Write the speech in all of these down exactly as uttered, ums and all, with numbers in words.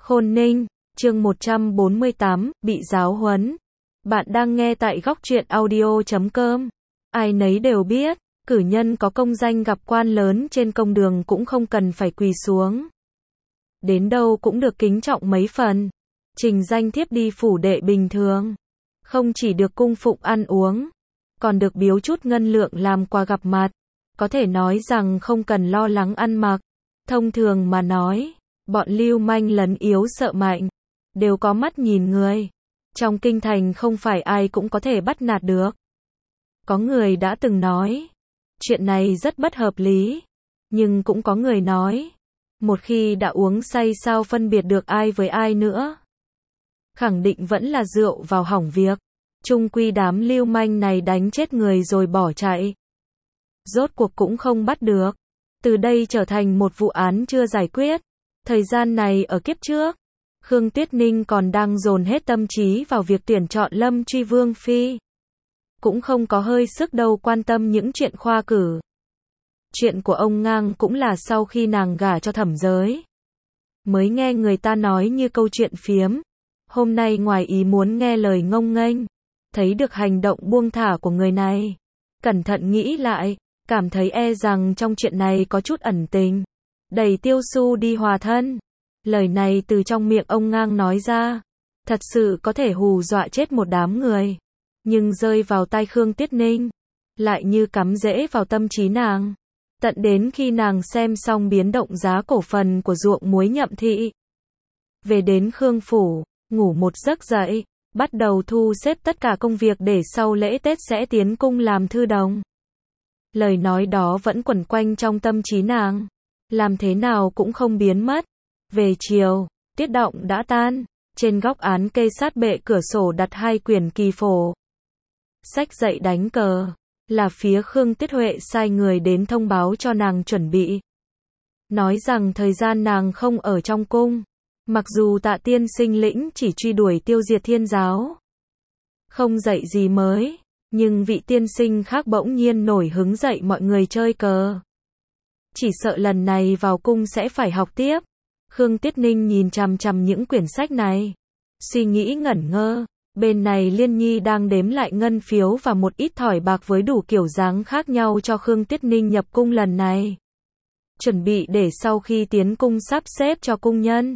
Khôn Ninh, chương một trăm bốn mươi tám, bị giáo huấn. Bạn đang nghe tại góc truyện audio chấm com. Ai nấy đều biết, cử nhân có công danh gặp quan lớn trên công đường cũng không cần phải quỳ xuống. Đến đâu cũng được kính trọng mấy phần. Trình danh thiếp đi phủ đệ bình thường. Không chỉ được cung phụng ăn uống, còn được biếu chút ngân lượng làm quà gặp mặt. Có thể nói rằng không cần lo lắng ăn mặc. Thông thường mà nói, bọn lưu manh lấn yếu sợ mạnh, đều có mắt nhìn người. Trong kinh thành không phải ai cũng có thể bắt nạt được. Có người đã từng nói, chuyện này rất bất hợp lý. Nhưng cũng có người nói, một khi đã uống say sao phân biệt được ai với ai nữa. Khẳng định vẫn là rượu vào hỏng việc. Chung quy đám lưu manh này đánh chết người rồi bỏ chạy. Rốt cuộc cũng không bắt được. Từ đây trở thành một vụ án chưa giải quyết. Thời gian này ở kiếp trước, Khương Tuyết Ninh còn đang dồn hết tâm trí vào việc tuyển chọn Lâm Truy Vương Phi. Cũng không có hơi sức đâu quan tâm những chuyện khoa cử. Chuyện của ông Ngang cũng là sau khi nàng gả cho Thẩm Giới. Mới nghe người ta nói như câu chuyện phiếm. Hôm nay ngoài ý muốn nghe lời ngông nghênh. Thấy được hành động buông thả của người này. Cẩn thận nghĩ lại, cảm thấy e rằng trong chuyện này có chút ẩn tình. Đẩy Tiêu Su đi hòa thân. Lời này từ trong miệng ông Ngang nói ra. Thật sự có thể hù dọa chết một đám người. Nhưng rơi vào tai Khương Tuyết Ninh. Lại như cắm rễ vào tâm trí nàng. Tận đến khi nàng xem xong biến động giá cổ phần của ruộng muối Nhậm Thị. Về đến Khương Phủ, ngủ một giấc dậy. Bắt đầu thu xếp tất cả công việc để sau lễ Tết sẽ tiến cung làm thư đồng. Lời nói đó vẫn quẩn quanh trong tâm trí nàng. Làm thế nào cũng không biến mất. Về chiều, tiết động đã tan. Trên góc án kê sát bệ cửa sổ đặt hai quyển kỳ phổ. Sách dậy đánh cờ. Là phía Khương Tuyết Huệ sai người đến thông báo cho nàng chuẩn bị. Nói rằng thời gian nàng không ở trong cung. Mặc dù Tạ tiên sinh lĩnh chỉ truy đuổi tiêu diệt thiên giáo. Không dạy gì mới. Nhưng vị tiên sinh khác bỗng nhiên nổi hứng dạy mọi người chơi cờ. Chỉ sợ lần này vào cung sẽ phải học tiếp. Khương Tuyết Ninh nhìn chằm chằm những quyển sách này. Suy nghĩ ngẩn ngơ. Bên này Liên Nhi đang đếm lại ngân phiếu và một ít thỏi bạc với đủ kiểu dáng khác nhau cho Khương Tuyết Ninh nhập cung lần này. Chuẩn bị để sau khi tiến cung sắp xếp cho cung nhân.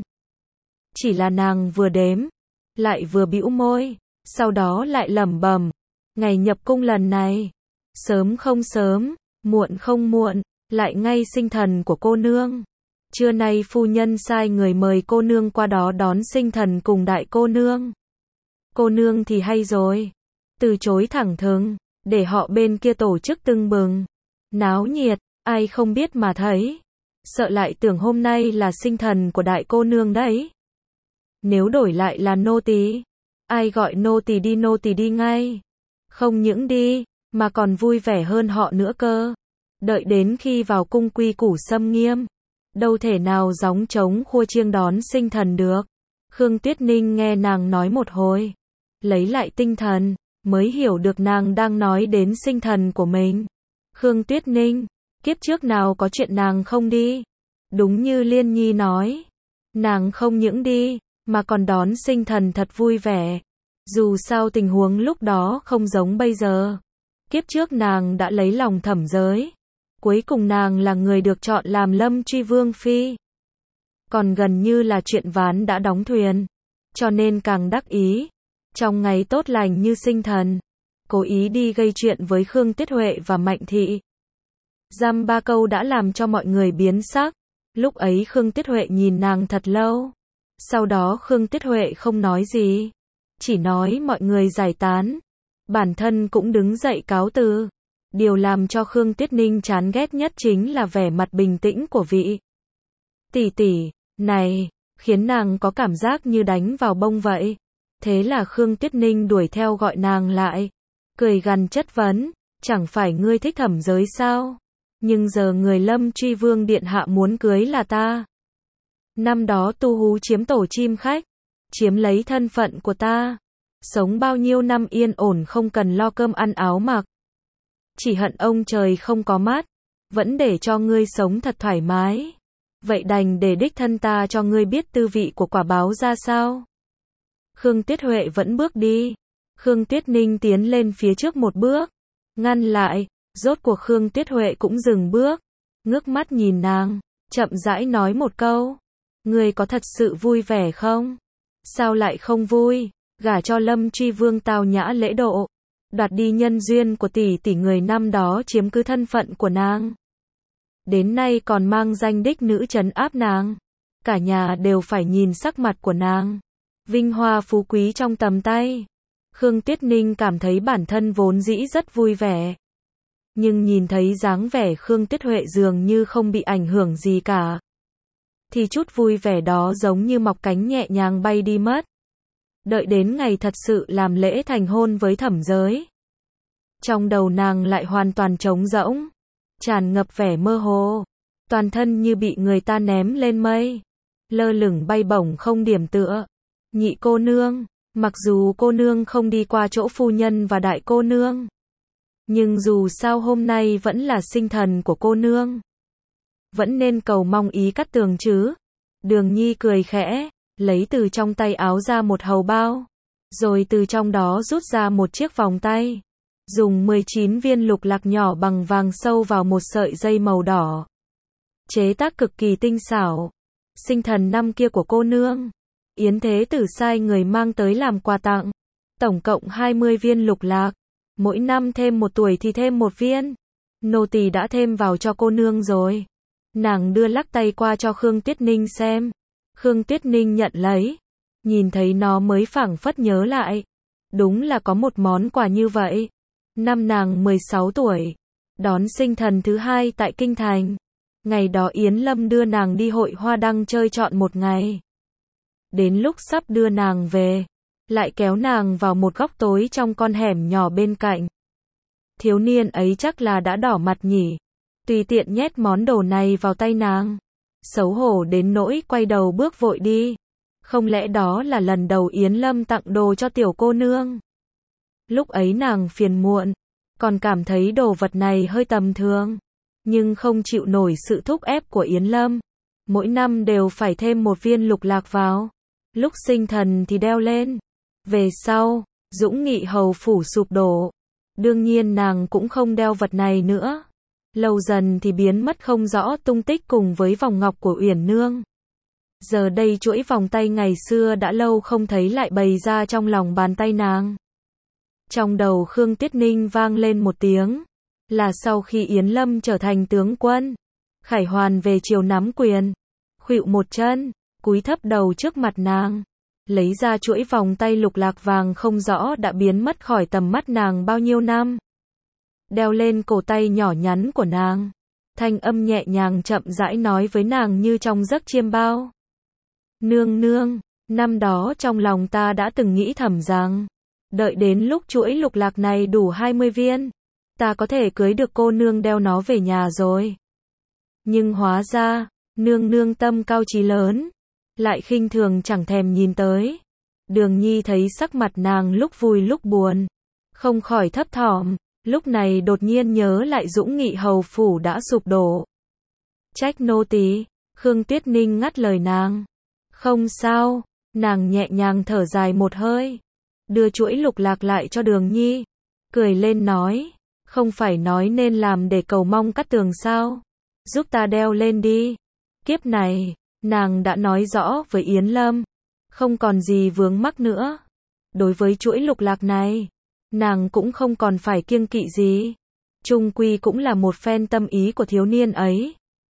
Chỉ là nàng vừa đếm, lại vừa bĩu môi, sau đó lại lẩm bẩm, ngày nhập cung lần này, sớm không sớm, muộn không muộn, lại ngay sinh thần của cô nương. Trưa nay phu nhân sai người mời cô nương qua đó đón sinh thần cùng đại cô nương. Cô nương thì hay rồi, từ chối thẳng thừng, để họ bên kia tổ chức tưng bừng, náo nhiệt, ai không biết mà thấy. Sợ lại tưởng hôm nay là sinh thần của đại cô nương đấy. Nếu đổi lại là nô tỳ, ai gọi nô tỳ đi nô tỳ đi ngay. Không những đi, mà còn vui vẻ hơn họ nữa cơ. Đợi đến khi vào cung quy củ xâm nghiêm, đâu thể nào gióng trống khua chiêng đón sinh thần được. Khương Tuyết Ninh nghe nàng nói một hồi, lấy lại tinh thần, mới hiểu được nàng đang nói đến sinh thần của mình. Khương Tuyết Ninh, kiếp trước nào có chuyện nàng không đi. Đúng như Liên Nhi nói, nàng không những đi, mà còn đón sinh thần thật vui vẻ. Dù sao tình huống lúc đó không giống bây giờ. Kiếp trước nàng đã lấy lòng Thẩm Giới. Cuối cùng nàng là người được chọn làm Lâm Truy Vương Phi. Còn gần như là chuyện ván đã đóng thuyền. Cho nên càng đắc ý. Trong ngày tốt lành như sinh thần, cố ý đi gây chuyện với Khương Tuyết Huệ và Mạnh Thị. Dăm ba câu đã làm cho mọi người biến sắc. Lúc ấy Khương Tuyết Huệ nhìn nàng thật lâu. Sau đó Khương Tuyết Huệ không nói gì. Chỉ nói mọi người giải tán. Bản thân cũng đứng dậy cáo từ. Điều làm cho Khương Tuyết Ninh chán ghét nhất chính là vẻ mặt bình tĩnh của vị tỷ tỷ này, khiến nàng có cảm giác như đánh vào bông vậy. Thế là Khương Tuyết Ninh đuổi theo gọi nàng lại. Cười gằn chất vấn, chẳng phải ngươi thích Thẩm Giới sao? Nhưng giờ người Lâm Truy Vương điện hạ muốn cưới là ta. Năm đó Tu Hú chiếm tổ chim khách, chiếm lấy thân phận của ta. Sống bao nhiêu năm yên ổn không cần lo cơm ăn áo mặc. Chỉ hận ông trời không có mắt, vẫn để cho ngươi sống thật thoải mái. vậy đành để đích thân ta cho ngươi biết tư vị của quả báo ra sao. Khương Tuyết Huệ vẫn bước đi. Khương Tuyết Ninh tiến lên phía trước một bước, ngăn lại, rốt cuộc Khương Tuyết Huệ cũng dừng bước, ngước mắt nhìn nàng, chậm rãi nói một câu. Ngươi có thật sự vui vẻ không? Sao lại không vui? Gả cho Lâm Truy Vương tao nhã lễ độ, đoạt đi nhân duyên của tỷ tỷ người năm đó chiếm cứ thân phận của nàng. Đến nay còn mang danh đích nữ trấn áp nàng. Cả nhà đều phải nhìn sắc mặt của nàng. Vinh hoa phú quý trong tầm tay. Khương Tuyết Ninh cảm thấy bản thân vốn dĩ rất vui vẻ. Nhưng nhìn thấy dáng vẻ Khương Tuyết Huệ dường như không bị ảnh hưởng gì cả. Thì chút vui vẻ đó giống như mọc cánh nhẹ nhàng bay đi mất. Đợi đến ngày thật sự làm lễ thành hôn với Thẩm Giới. Trong đầu nàng lại hoàn toàn trống rỗng. Tràn ngập vẻ mơ hồ. Toàn thân như bị người ta ném lên mây. Lơ lửng bay bổng không điểm tựa. Nhị cô nương. Mặc dù cô nương không đi qua chỗ phu nhân và đại cô nương. Nhưng dù sao hôm nay vẫn là sinh thần của cô nương. Vẫn nên cầu mong ý Cát Tường chứ. Đường Nhi cười khẽ, lấy từ trong tay áo ra một hầu bao. Rồi từ trong đó rút ra một chiếc vòng tay. Dùng mười chín viên lục lạc nhỏ bằng vàng sâu vào một sợi dây màu đỏ. Chế tác cực kỳ tinh xảo. Sinh thần năm kia của cô nương. Yến Thế Tử sai người mang tới làm quà tặng. Tổng cộng hai mươi viên lục lạc. Mỗi năm thêm một tuổi thì thêm một viên. Nô tỳ đã thêm vào cho cô nương rồi. Nàng đưa lắc tay qua cho Khương Tuyết Ninh xem. Khương Tuyết Ninh nhận lấy. Nhìn thấy nó mới phảng phất nhớ lại. Đúng là có một món quà như vậy. Năm nàng mười sáu tuổi. Đón sinh thần thứ hai tại Kinh Thành. Ngày đó Yến Lâm đưa nàng đi hội hoa đăng chơi trọn một ngày. Đến lúc sắp đưa nàng về, lại kéo nàng vào một góc tối trong con hẻm nhỏ bên cạnh. Thiếu niên ấy chắc là đã đỏ mặt nhỉ. Tùy tiện nhét món đồ này vào tay nàng. Xấu hổ đến nỗi quay đầu bước vội đi. Không lẽ đó là lần đầu Yến Lâm tặng đồ cho tiểu cô nương? Lúc ấy nàng phiền muộn, còn cảm thấy đồ vật này hơi tầm thường. Nhưng không chịu nổi sự thúc ép của Yến Lâm. Mỗi năm đều phải thêm một viên lục lạc vào. Lúc sinh thần thì đeo lên. Về sau, Dũng Nghị hầu phủ sụp đổ. Đương nhiên nàng cũng không đeo vật này nữa. Lâu dần thì biến mất không rõ tung tích cùng với vòng ngọc của Uyển Nương. Giờ đây chuỗi vòng tay ngày xưa đã lâu không thấy lại bày ra trong lòng bàn tay nàng. Trong đầu Khương Tuyết Ninh vang lên một tiếng. Là sau khi Yến Lâm trở thành tướng quân. Khải Hoàn về triều nắm quyền. Khuỵu một chân, cúi thấp đầu trước mặt nàng. Lấy ra chuỗi vòng tay lục lạc vàng không rõ đã biến mất khỏi tầm mắt nàng bao nhiêu năm. Đeo lên cổ tay nhỏ nhắn của nàng. Thanh âm nhẹ nhàng chậm rãi nói với nàng như trong giấc chiêm bao. Nương nương, năm đó trong lòng ta đã từng nghĩ thầm rằng, đợi đến lúc chuỗi lục lạc này đủ hai mươi viên, ta có thể cưới được cô nương đeo nó về nhà rồi. Nhưng hóa ra, nương nương tâm cao chí lớn, lại khinh thường chẳng thèm nhìn tới. Đường Nhi thấy sắc mặt nàng lúc vui lúc buồn, không khỏi thấp thỏm, lúc này đột nhiên nhớ lại Dũng Nghị hầu phủ đã sụp đổ. Trách nô tỳ. Khương Tuyết Ninh ngắt lời nàng. Không sao, nàng nhẹ nhàng thở dài một hơi, đưa chuỗi lục lạc lại cho Đường Nhi, cười lên nói, không phải nói nên làm để cầu mong Cát Tường sao? Giúp ta đeo lên đi. Kiếp này, nàng đã nói rõ với Yến Lâm, không còn gì vướng mắc nữa. Đối với chuỗi lục lạc này, nàng cũng không còn phải kiêng kỵ gì. Chung quy cũng là một phen tâm ý của thiếu niên ấy.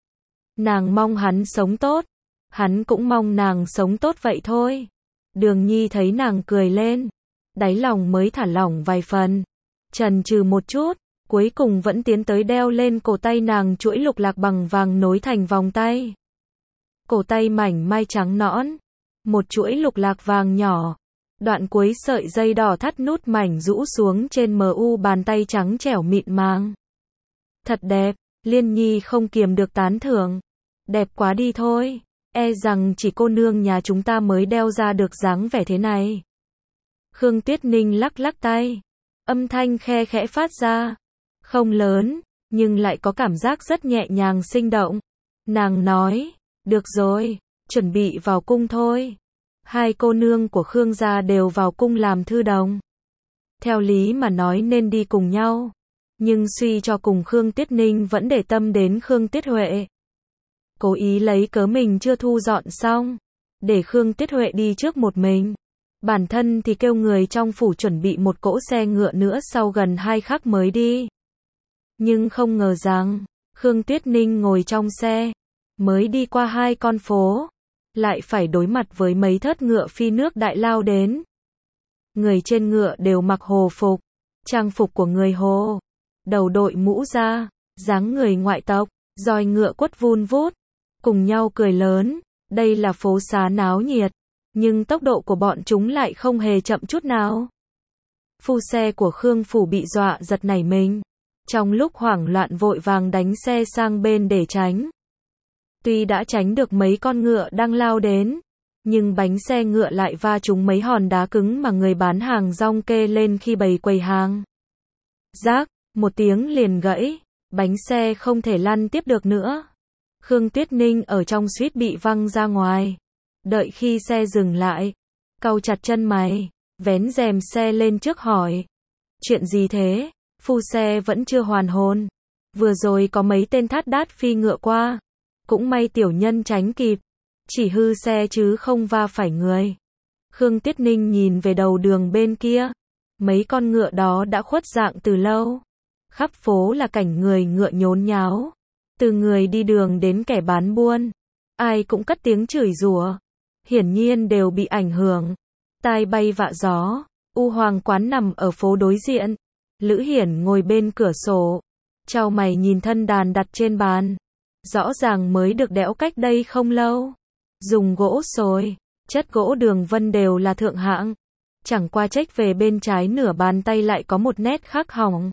Nàng mong hắn sống tốt, hắn cũng mong nàng sống tốt vậy thôi. Đường Nhi thấy nàng cười lên, đáy lòng mới thả lỏng vài phần. Chần chừ một chút, cuối cùng vẫn tiến tới đeo lên cổ tay nàng chuỗi lục lạc bằng vàng nối thành vòng tay. Cổ tay mảnh mai trắng nõn, một chuỗi lục lạc vàng nhỏ, đoạn cuối sợi dây đỏ thắt nút mảnh rũ xuống trên mờ u bàn tay trắng trẻo mịn màng. Thật đẹp, Liên Nhi không kiềm được tán thưởng. Đẹp quá đi thôi, e rằng chỉ cô nương nhà chúng ta mới đeo ra được dáng vẻ thế này. Khương Tuyết Ninh lắc lắc tay, âm thanh khe khẽ phát ra, không lớn, nhưng lại có cảm giác rất nhẹ nhàng sinh động. Nàng nói, Được rồi, chuẩn bị vào cung thôi. Hai cô nương của Khương gia đều vào cung làm thư đồng. Theo lý mà nói nên đi cùng nhau. Nhưng suy cho cùng Khương Tuyết Ninh vẫn để tâm đến Khương Tuyết Huệ. Cố ý lấy cớ mình chưa thu dọn xong. Để Khương Tuyết Huệ đi trước một mình. Bản thân thì kêu người trong phủ chuẩn bị một cỗ xe ngựa nữa sau gần hai khắc mới đi. Nhưng không ngờ rằng, Khương Tuyết Ninh ngồi trong xe, mới đi qua hai con phố, lại phải đối mặt với mấy thớt ngựa phi nước đại lao đến. Người trên ngựa đều mặc hồ phục, trang phục của người Hồ, đầu đội mũ ra, dáng người ngoại tộc, roi ngựa quất vun vút, cùng nhau cười lớn, đây là phố xá náo nhiệt, nhưng tốc độ của bọn chúng lại không hề chậm chút nào. Phu xe của Khương phủ bị dọa giật nảy mình, trong lúc hoảng loạn vội vàng đánh xe sang bên để tránh. Tuy đã tránh được mấy con ngựa đang lao đến, nhưng bánh xe ngựa lại va trúng mấy hòn đá cứng mà người bán hàng rong kê lên khi bày quầy hàng. Rác, một tiếng liền gãy, bánh xe không thể lăn tiếp được nữa. Khương Tuyết Ninh ở trong suýt bị văng ra ngoài. Đợi khi xe dừng lại, cau chặt chân mày, vén rèm xe lên trước hỏi. Chuyện gì thế? Phu xe vẫn chưa hoàn hồn. Vừa rồi có mấy tên thát đát phi ngựa qua. Cũng may tiểu nhân tránh kịp. Chỉ hư xe chứ không va phải người. Khương Tuyết Ninh nhìn về đầu đường bên kia. Mấy con ngựa đó đã khuất dạng từ lâu. Khắp phố là cảnh người ngựa nhốn nháo. Từ người đi đường đến kẻ bán buôn. Ai cũng cất tiếng chửi rủa. Hiển nhiên đều bị ảnh hưởng. Tai bay vạ gió. U Hoàng quán nằm ở phố đối diện. Lữ Hiển ngồi bên cửa sổ. Chau mày nhìn thân đàn đặt trên bàn. Rõ ràng mới được đẽo cách đây không lâu. Dùng gỗ sồi, chất gỗ đường vân đều là thượng hạng. Chẳng qua trách về bên trái nửa bàn tay lại có một nét khắc hỏng.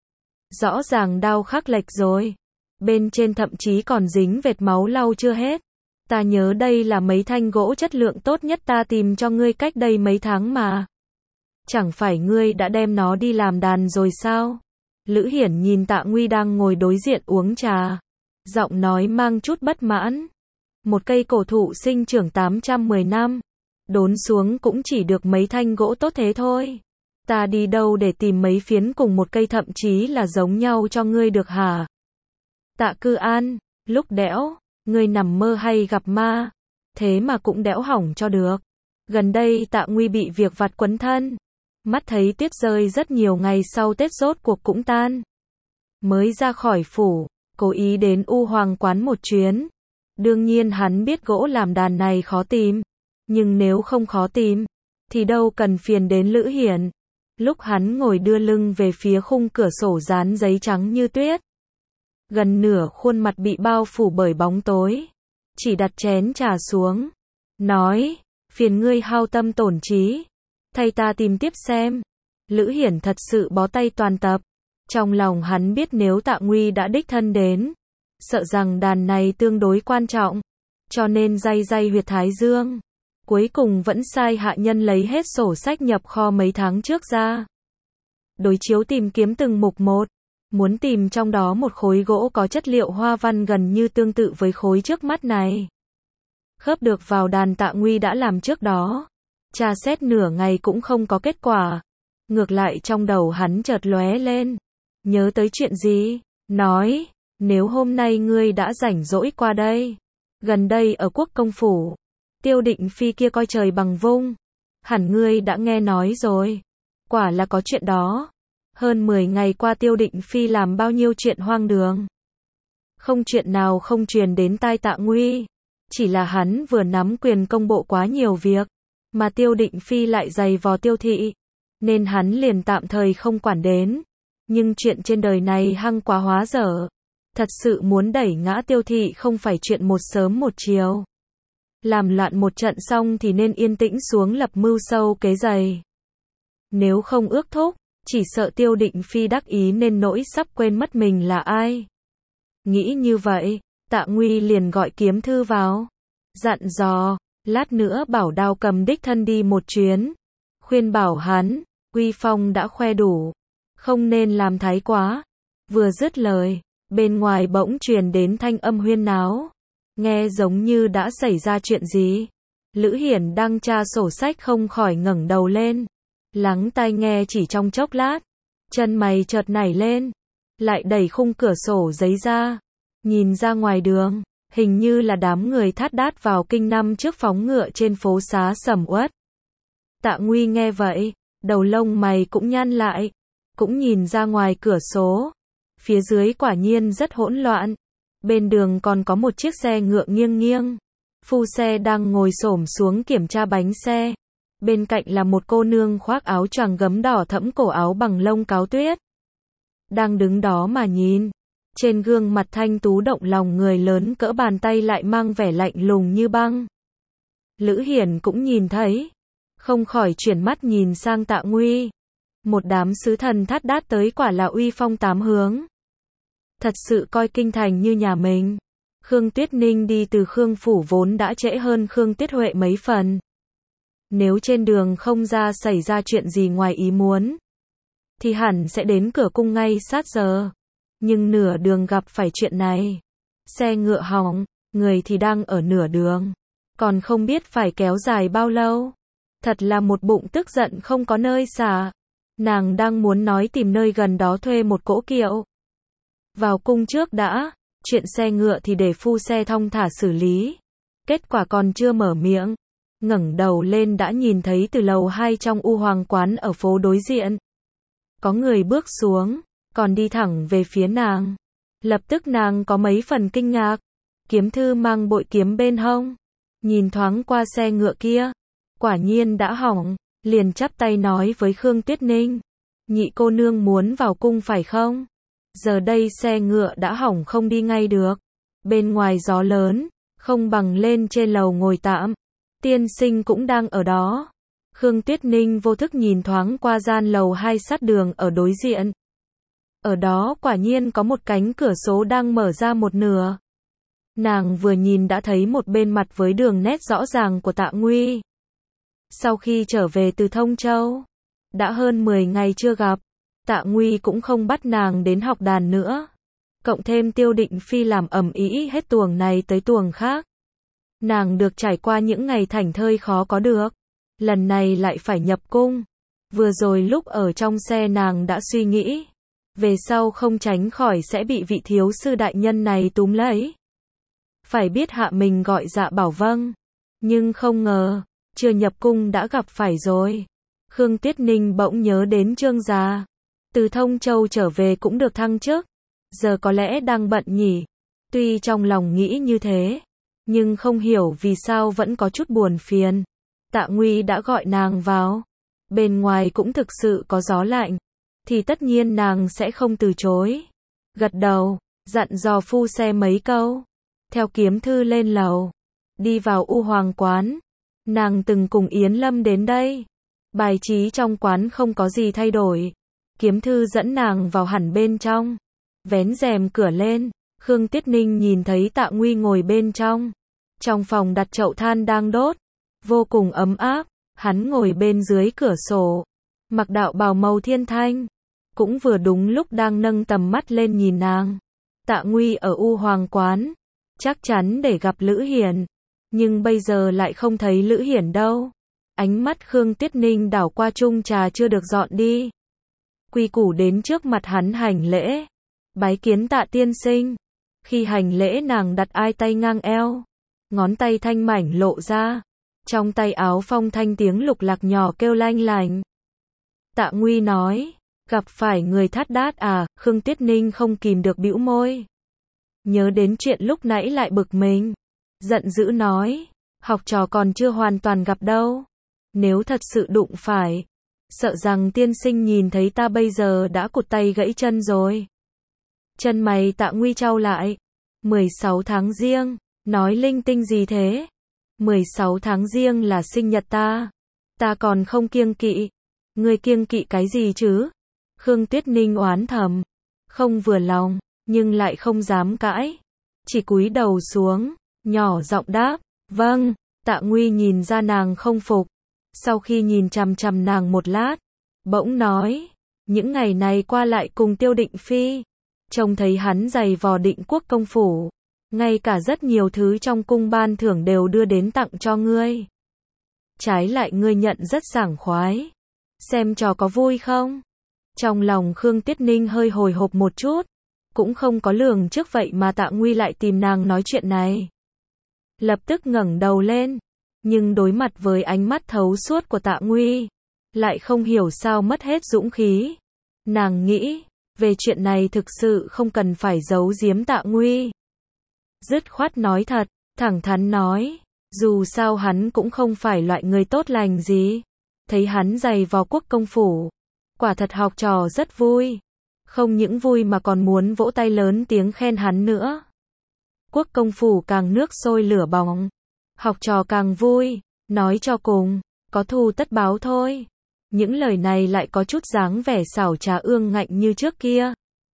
Rõ ràng đao khắc lệch rồi. Bên trên thậm chí còn dính vệt máu lau chưa hết. Ta nhớ đây là mấy thanh gỗ chất lượng tốt nhất ta tìm cho ngươi cách đây mấy tháng mà. Chẳng phải ngươi đã đem nó đi làm đàn rồi sao? Lữ Hiển nhìn Tạ Nguy đang ngồi đối diện uống trà. Giọng nói mang chút bất mãn. Một cây cổ thụ sinh trưởng tám trăm mười năm. Đốn xuống cũng chỉ được mấy thanh gỗ tốt thế thôi. Ta đi đâu để tìm mấy phiến cùng một cây thậm chí là giống nhau cho ngươi được hả? Tạ Cư An, lúc đẽo, ngươi nằm mơ hay gặp ma? Thế mà cũng đẽo hỏng cho được. Gần đây Tạ Nguy bị việc vặt quấn thân. Mắt thấy tuyết rơi rất nhiều ngày sau Tết rốt cuộc cũng tan. Mới ra khỏi phủ, cố ý đến U Hoàng quán một chuyến. Đương nhiên hắn biết gỗ làm đàn này khó tìm. Nhưng nếu không khó tìm, thì đâu cần phiền đến Lữ Hiển. Lúc hắn ngồi đưa lưng về phía khung cửa sổ dán giấy trắng như tuyết. Gần nửa khuôn mặt bị bao phủ bởi bóng tối. Chỉ đặt chén trà xuống. Nói, phiền ngươi hao tâm tổn trí. Thay ta tìm tiếp xem. Lữ Hiển thật sự bó tay toàn tập. Trong lòng hắn biết nếu Tạ Nguy đã đích thân đến. Sợ rằng đàn này tương đối quan trọng. Cho nên day day huyệt thái dương. Cuối cùng vẫn sai hạ nhân lấy hết sổ sách nhập kho mấy tháng trước ra. Đối chiếu tìm kiếm từng mục một. Muốn tìm trong đó một khối gỗ có chất liệu hoa văn gần như tương tự với khối trước mắt này. Khớp được vào đàn Tạ Nguy đã làm trước đó. Tra xét nửa ngày cũng không có kết quả. Ngược lại trong đầu hắn chợt lóe lên. Nhớ tới chuyện gì? Nói, nếu hôm nay ngươi đã rảnh rỗi qua đây. Gần đây ở Quốc công phủ. Tiêu Định Phi kia coi trời bằng vung. Hẳn ngươi đã nghe nói rồi. Quả là có chuyện đó. Hơn mười ngày qua Tiêu Định Phi làm bao nhiêu chuyện hoang đường. Không chuyện nào không truyền đến tai Tạ Nguy. Chỉ là hắn vừa nắm quyền công bộ quá nhiều việc. Mà Tiêu Định Phi lại giày vò Tiêu thị. Nên hắn liền tạm thời không quản đến. Nhưng chuyện trên đời này hăng quá hóa dở. Thật sự muốn đẩy ngã Tiêu thị không phải chuyện một sớm một chiều. Làm loạn một trận xong thì nên yên tĩnh xuống lập mưu sâu kế dày. Nếu không ước thúc, chỉ sợ Tiêu Định Phi đắc ý nên nỗi sắp quên mất mình là ai. Nghĩ như vậy, Tạ Nguy liền gọi Kiếm Thư vào. Dặn dò, lát nữa bảo Đao Cầm đích thân đi một chuyến. Khuyên bảo hắn, uy phong đã khoe đủ. Không nên làm thái quá. Vừa dứt lời, bên ngoài bỗng truyền đến thanh âm huyên náo. Nghe giống như đã xảy ra chuyện gì. Lữ Hiển đang tra sổ sách không khỏi ngẩng đầu lên. Lắng tai nghe chỉ trong chốc lát. Chân mày chợt nảy lên. Lại đẩy khung cửa sổ giấy ra. Nhìn ra ngoài đường. Hình như là đám người thát đát vào kinh năm trước phóng ngựa trên phố xá sầm uất. Tạ Nguy nghe vậy. Đầu lông mày cũng nhăn lại. Cũng nhìn ra ngoài cửa sổ. Phía dưới quả nhiên rất hỗn loạn. Bên đường còn có một chiếc xe ngựa nghiêng nghiêng. Phu xe đang ngồi xổm xuống kiểm tra bánh xe. Bên cạnh là một cô nương khoác áo choàng gấm đỏ thẫm cổ áo bằng lông cáo tuyết. Đang đứng đó mà nhìn. Trên gương mặt thanh tú động lòng người lớn cỡ bàn tay lại mang vẻ lạnh lùng như băng. Lữ Hiển cũng nhìn thấy. Không khỏi chuyển mắt nhìn sang Tạ Nguy. Một đám sứ thần thát đát tới quả là uy phong tám hướng. Thật sự coi kinh thành như nhà mình. Khương Tuyết Ninh đi từ Khương Phủ vốn đã trễ hơn Khương Tuyết Huệ mấy phần. Nếu trên đường không ra xảy ra chuyện gì ngoài ý muốn, thì hẳn sẽ đến cửa cung ngay sát giờ. Nhưng nửa đường gặp phải chuyện này. Xe ngựa hỏng, người thì đang ở nửa đường. Còn không biết phải kéo dài bao lâu. Thật là một bụng tức giận không có nơi xả. Nàng đang muốn nói tìm nơi gần đó thuê một cỗ kiệu. Vào cung trước đã, chuyện xe ngựa thì để phu xe thong thả xử lý. Kết quả còn chưa mở miệng. Ngẩng đầu lên đã nhìn thấy từ lầu hai trong U Hoàng quán ở phố đối diện. Có người bước xuống, còn đi thẳng về phía nàng. Lập tức nàng có mấy phần kinh ngạc. Kiếm thư mang bội kiếm bên hông. Nhìn thoáng qua xe ngựa kia. Quả nhiên đã hỏng, liền chắp tay nói với Khương Tuyết Ninh. Nhị cô nương muốn vào cung phải không? Giờ đây xe ngựa đã hỏng không đi ngay được. Bên ngoài gió lớn, không bằng lên trên lầu ngồi tạm. Tiên sinh cũng đang ở đó. Khương Tuyết Ninh vô thức nhìn thoáng qua gian lầu hai sát đường ở đối diện. Ở đó quả nhiên có một cánh cửa sổ đang mở ra một nửa. Nàng vừa nhìn đã thấy một bên mặt với đường nét rõ ràng của Tạ Nguy. Sau khi trở về từ Thông Châu, đã hơn mười ngày chưa gặp, Tạ Nguy cũng không bắt nàng đến học đàn nữa. Cộng thêm Tiêu Định Phi làm ầm ĩ hết tuồng này tới tuồng khác. Nàng được trải qua những ngày thảnh thơi khó có được. Lần này lại phải nhập cung. Vừa rồi lúc ở trong xe nàng đã suy nghĩ. Về sau không tránh khỏi sẽ bị vị thiếu sư đại nhân này túm lấy. Phải biết hạ mình gọi dạ bảo vâng. Nhưng không ngờ, chưa nhập cung đã gặp phải rồi. Khương Tuyết Ninh bỗng nhớ đến Trương gia. Từ Thông Châu trở về cũng được thăng chức. Giờ có lẽ đang bận nhỉ. Tuy trong lòng nghĩ như thế, nhưng không hiểu vì sao vẫn có chút buồn phiền. Tạ Nguy đã gọi nàng vào. Bên ngoài cũng thực sự có gió lạnh. Thì tất nhiên nàng sẽ không từ chối. Gật đầu, dặn dò phu xe mấy câu. Theo kiếm thư lên lầu. Đi vào U Hoàng quán. Nàng từng cùng Yến Lâm đến đây. Bài trí trong quán không có gì thay đổi. Kiếm thư dẫn nàng vào hẳn bên trong. Vén rèm cửa lên. Khương Tuyết Ninh nhìn thấy Tạ Nguy ngồi bên trong. Trong phòng đặt chậu than đang đốt. Vô cùng ấm áp. Hắn ngồi bên dưới cửa sổ. Mặc đạo bào màu thiên thanh. Cũng vừa đúng lúc đang nâng tầm mắt lên nhìn nàng. Tạ Nguy ở U Hoàng quán. Chắc chắn để gặp Lữ Hiển. Nhưng bây giờ lại không thấy Lữ Hiển đâu. Ánh mắt Khương Tuyết Ninh đảo qua chung trà chưa được dọn đi. Quy củ đến trước mặt hắn hành lễ. Bái kiến Tạ tiên sinh. Khi hành lễ nàng đặt hai tay ngang eo. Ngón tay thanh mảnh lộ ra. Trong tay áo phong thanh tiếng lục lạc nhỏ kêu lanh lành. Tạ Nguy nói. Gặp phải người thát đát à? Khương Tuyết Ninh không kìm được bĩu môi. Nhớ đến chuyện lúc nãy lại bực mình. Giận dữ nói. Học trò còn chưa hoàn toàn gặp đâu. Nếu thật sự đụng phải. Sợ rằng tiên sinh nhìn thấy ta bây giờ đã cụt tay gãy chân rồi. Chân mày Tạ Nguy chau lại. mười sáu tháng Giêng. Nói linh tinh gì thế? mười sáu tháng Giêng là sinh nhật ta. Ta còn không kiêng kỵ. Ngươi kiêng kỵ cái gì chứ? Khương Tuyết Ninh oán thầm. Không vừa lòng, nhưng lại không dám cãi. Chỉ cúi đầu xuống, nhỏ giọng đáp. Vâng. Tạ Nguy nhìn ra nàng không phục. Sau khi nhìn chằm chằm nàng một lát, bỗng nói. Những ngày này qua lại cùng Tiêu Định Phi. Trông thấy hắn giày vò Định Quốc công phủ. ngay cả rất nhiều thứ trong cung ban thưởng đều đưa đến tặng cho ngươi. Trái lại ngươi nhận rất sảng khoái. Xem trò có vui không? Trong lòng Khương Tuyết Ninh hơi hồi hộp một chút, cũng không có lường trước vậy mà Tạ Nguy lại tìm nàng nói chuyện này. Lập tức ngẩng đầu lên, nhưng đối mặt với ánh mắt thấu suốt của Tạ Nguy, lại không hiểu sao mất hết dũng khí. Nàng nghĩ, về chuyện này thực sự không cần phải giấu giếm Tạ Nguy. Dứt khoát nói thật, thẳng thắn nói, dù sao hắn cũng không phải loại người tốt lành gì. Thấy hắn giày vào Quốc công phủ, quả thật học trò rất vui. Không những vui mà còn muốn vỗ tay lớn tiếng khen hắn nữa. Quốc công phủ càng nước sôi lửa bỏng, học trò càng vui, nói cho cùng, có thù tất báo thôi. Những lời này lại có chút dáng vẻ xảo trá ương ngạnh như trước kia.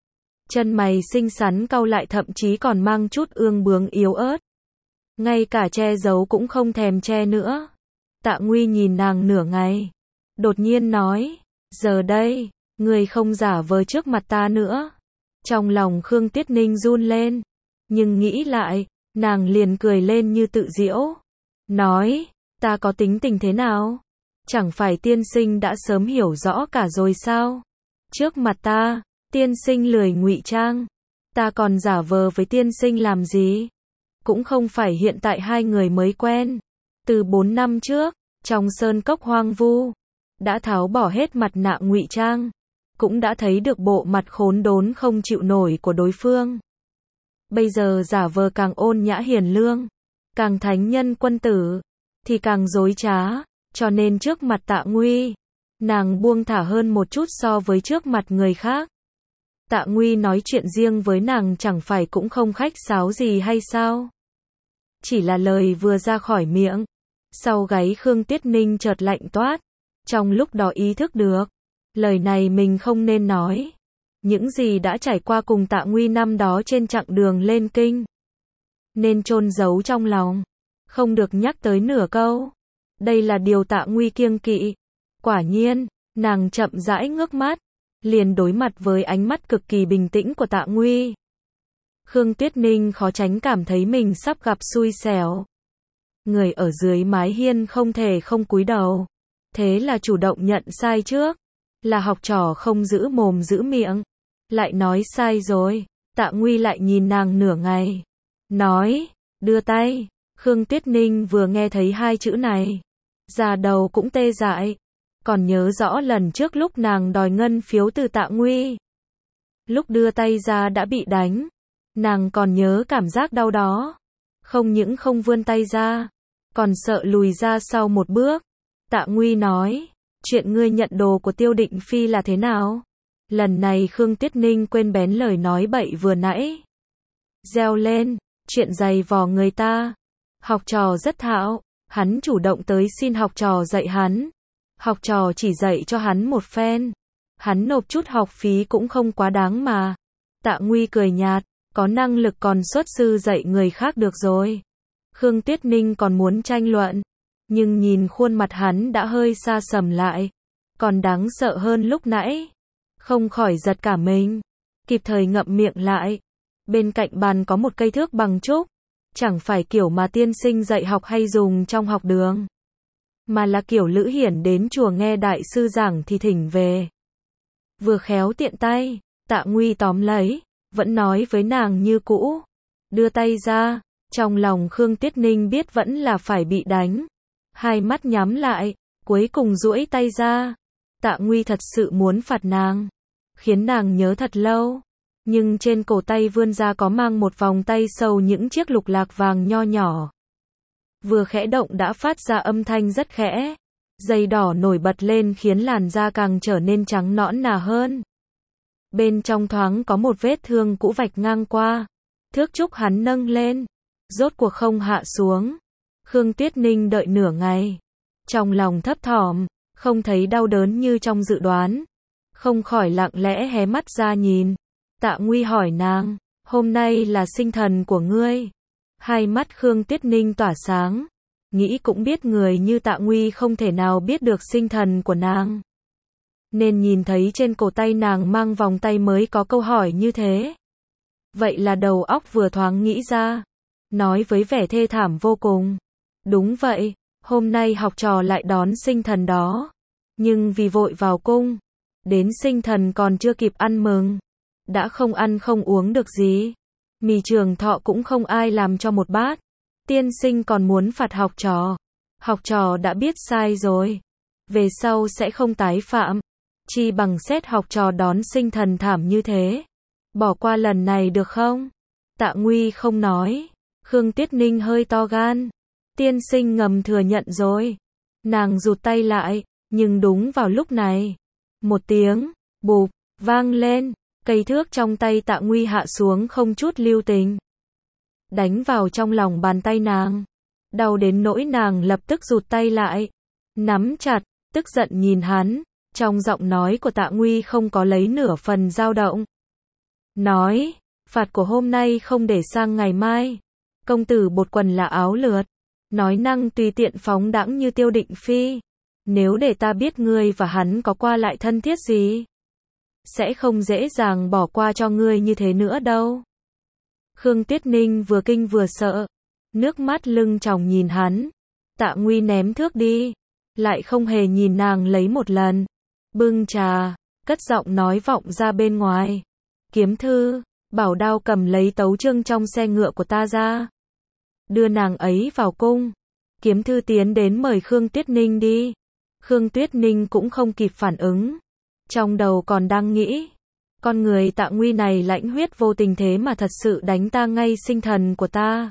Chân mày xinh xắn cau lại, thậm chí còn mang chút ương bướng yếu ớt. Ngay cả che giấu cũng không thèm che nữa. Tạ Nguy nhìn nàng nửa ngày, đột nhiên nói, giờ đây, ngươi không giả vờ trước mặt ta nữa. Trong lòng Khương Tuyết Ninh run lên, nhưng nghĩ lại, nàng liền cười lên như tự giễu. Nói, ta có tính tình thế nào? Chẳng phải tiên sinh đã sớm hiểu rõ cả rồi sao? Trước mặt ta, tiên sinh lười ngụy trang. Ta còn giả vờ với tiên sinh làm gì? Cũng không phải hiện tại hai người mới quen. Từ bốn năm trước, trong sơn cốc hoang vu, đã tháo bỏ hết mặt nạ ngụy trang, cũng đã thấy được bộ mặt khốn đốn không chịu nổi của đối phương. Bây giờ giả vờ càng ôn nhã hiền lương, càng thánh nhân quân tử, thì càng dối trá, cho nên trước mặt Tạ Nguy, nàng buông thả hơn một chút so với trước mặt người khác. Tạ Nguy nói chuyện riêng với nàng chẳng phải cũng không khách sáo gì hay sao? Chỉ là lời vừa ra khỏi miệng, sau gáy Khương Tuyết Ninh chợt lạnh toát, trong lúc đó ý thức được, lời này mình không nên nói. Những gì đã trải qua cùng Tạ Nguy năm đó trên chặng đường lên kinh, nên chôn giấu trong lòng, không được nhắc tới nửa câu. Đây là điều Tạ Nguy kiêng kỵ. Quả nhiên, nàng chậm rãi ngước mắt, liền đối mặt với ánh mắt cực kỳ bình tĩnh của Tạ Nguy. Khương Tuyết Ninh khó tránh cảm thấy mình sắp gặp xui xẻo. Người ở dưới mái hiên không thể không cúi đầu, thế là chủ động nhận sai trước, là học trò không giữ mồm giữ miệng, lại nói sai rồi. Tạ Nguy lại nhìn nàng nửa ngày, nói, đưa tay. Khương Tuyết Ninh vừa nghe thấy hai chữ này, da đầu cũng tê dại. Còn nhớ rõ lần trước lúc nàng đòi ngân phiếu từ Tạ Nguy, lúc đưa tay ra đã bị đánh, nàng còn nhớ cảm giác đau đó. Không những không vươn tay ra, còn sợ lùi ra sau một bước. Tạ Nguy nói, chuyện ngươi nhận đồ của Tiêu Định Phi là thế nào? Lần này Khương Tuyết Ninh quên bén lời nói bậy vừa nãy, reo lên, chuyện giày vò người ta. Học trò rất thạo, hắn chủ động tới xin học trò dạy hắn. Học trò chỉ dạy cho hắn một phen, hắn nộp chút học phí cũng không quá đáng mà. Tạ Nguy cười nhạt, có năng lực còn xuất sư dạy người khác được rồi. Khương Tuyết Ninh còn muốn tranh luận, nhưng nhìn khuôn mặt hắn đã hơi xa sầm lại, còn đáng sợ hơn lúc nãy, không khỏi giật cả mình, kịp thời ngậm miệng lại. Bên cạnh bàn có một cây thước bằng trúc, chẳng phải kiểu mà tiên sinh dạy học hay dùng trong học đường, mà là kiểu Lữ Hiển đến chùa nghe đại sư giảng thì thỉnh về. Vừa khéo tiện tay, Tạ Nguy tóm lấy, vẫn nói với nàng như cũ, đưa tay ra. Trong lòng Khương Tuyết Ninh biết vẫn là phải bị đánh, hai mắt nhắm lại, cuối cùng duỗi tay ra. Tạ Nguy thật sự muốn phạt nàng, khiến nàng nhớ thật lâu. Nhưng trên cổ tay vươn ra có mang một vòng tay sâu những chiếc lục lạc vàng nho nhỏ. Vừa khẽ động đã phát ra âm thanh rất khẽ. Dây đỏ nổi bật lên khiến làn da càng trở nên trắng nõn nà hơn. Bên trong thoáng có một vết thương cũ vạch ngang qua. Thước trúc hắn nâng lên, rốt cuộc không hạ xuống. Khương Tuyết Ninh đợi nửa ngày, trong lòng thấp thỏm, không thấy đau đớn như trong dự đoán, không khỏi lặng lẽ hé mắt ra nhìn. Tạ Nguy hỏi nàng, hôm nay là sinh thần của ngươi? Hai mắt Khương Tuyết Ninh tỏa sáng, nghĩ cũng biết người như Tạ Nguy không thể nào biết được sinh thần của nàng, nên nhìn thấy trên cổ tay nàng mang vòng tay mới có câu hỏi như thế. Vậy là đầu óc vừa thoáng nghĩ ra. Nói với vẻ thê thảm vô cùng. Đúng vậy, hôm nay học trò lại đón sinh thần đó. Nhưng vì vội vào cung, đến sinh thần còn chưa kịp ăn mừng. Đã không ăn không uống được gì. Mì trường thọ cũng không ai làm cho một bát. Tiên sinh còn muốn phạt học trò. Học trò đã biết sai rồi. Về sau sẽ không tái phạm. Chi bằng xét học trò đón sinh thần thảm như thế. Bỏ qua lần này được không? Tạ Nguy không nói. Khương Tuyết Ninh hơi to gan. Tiên sinh ngầm thừa nhận rồi. Nàng rụt tay lại. Nhưng đúng vào lúc này. Một tiếng, bụp, vang lên. Cây thước trong tay Tạ Nguy hạ xuống không chút lưu tình. Đánh vào trong lòng bàn tay nàng. Đau đến nỗi nàng lập tức rụt tay lại. Nắm chặt, tức giận nhìn hắn. Trong giọng nói của Tạ Nguy không có lấy nửa phần dao động. Nói, phạt của hôm nay không để sang ngày mai. Công tử bột quần là áo lượt. Nói năng tùy tiện phóng đãng như Tiêu Định Phi. Nếu để ta biết ngươi và hắn có qua lại thân thiết gì, sẽ không dễ dàng bỏ qua cho ngươi như thế nữa đâu. Khương Tuyết Ninh vừa kinh vừa sợ. Nước mắt lưng tròng nhìn hắn. Tạ Nguy ném thước đi. Lại không hề nhìn nàng lấy một lần. Bưng trà, cất giọng nói vọng ra bên ngoài. Kiếm thư, bảo Đao cầm lấy tấu chương trong xe ngựa của ta ra. Đưa nàng ấy vào cung. Kiếm thư tiến đến mời Khương Tuyết Ninh đi. Khương Tuyết Ninh cũng không kịp phản ứng. Trong đầu còn đang nghĩ. Con người Tạ Nguy này lãnh huyết vô tình thế mà thật sự đánh ta ngay sinh thần của ta.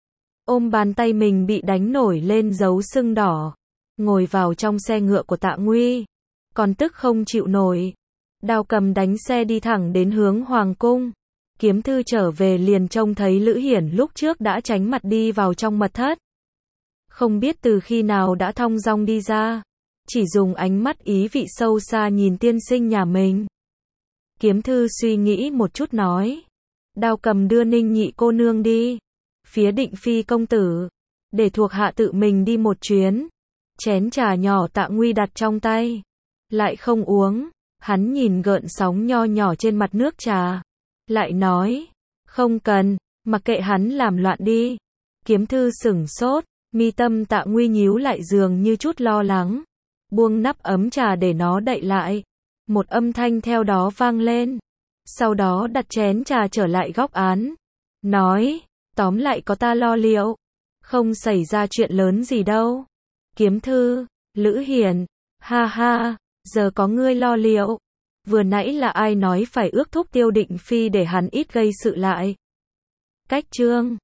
Ôm bàn tay mình bị đánh nổi lên dấu sưng đỏ. Ngồi vào trong xe ngựa của Tạ Nguy. Còn tức không chịu nổi. Đao cầm đánh xe đi thẳng đến hướng Hoàng cung. Kiếm thư trở về liền trông thấy Lữ Hiển lúc trước đã tránh mặt đi vào trong mật thất. Không biết từ khi nào đã thong dong đi ra. Chỉ dùng ánh mắt ý vị sâu xa nhìn tiên sinh nhà mình. Kiếm thư suy nghĩ một chút nói. Đao cầm đưa Ninh nhị cô nương đi. Phía Định Phi công tử. Để thuộc hạ tự mình đi một chuyến. Chén trà nhỏ Tạ Nguy đặt trong tay. Lại không uống. Hắn nhìn gợn sóng nho nhỏ trên mặt nước trà. Lại nói. Không cần. Mặc kệ hắn làm loạn đi. Kiếm thư sửng sốt. Mi tâm Tạ Nguy nhíu lại dường như chút lo lắng. Buông nắp ấm trà để nó đậy lại. Một âm thanh theo đó vang lên. Sau đó đặt chén trà trở lại góc án. Nói. Tóm lại có ta lo liệu. Không xảy ra chuyện lớn gì đâu. Kiếm thư. Lữ Hiển. Ha ha. Giờ có ngươi lo liệu. Vừa nãy là ai nói phải ước thúc Tiêu Định Phi để hắn ít gây sự lại. Cách chương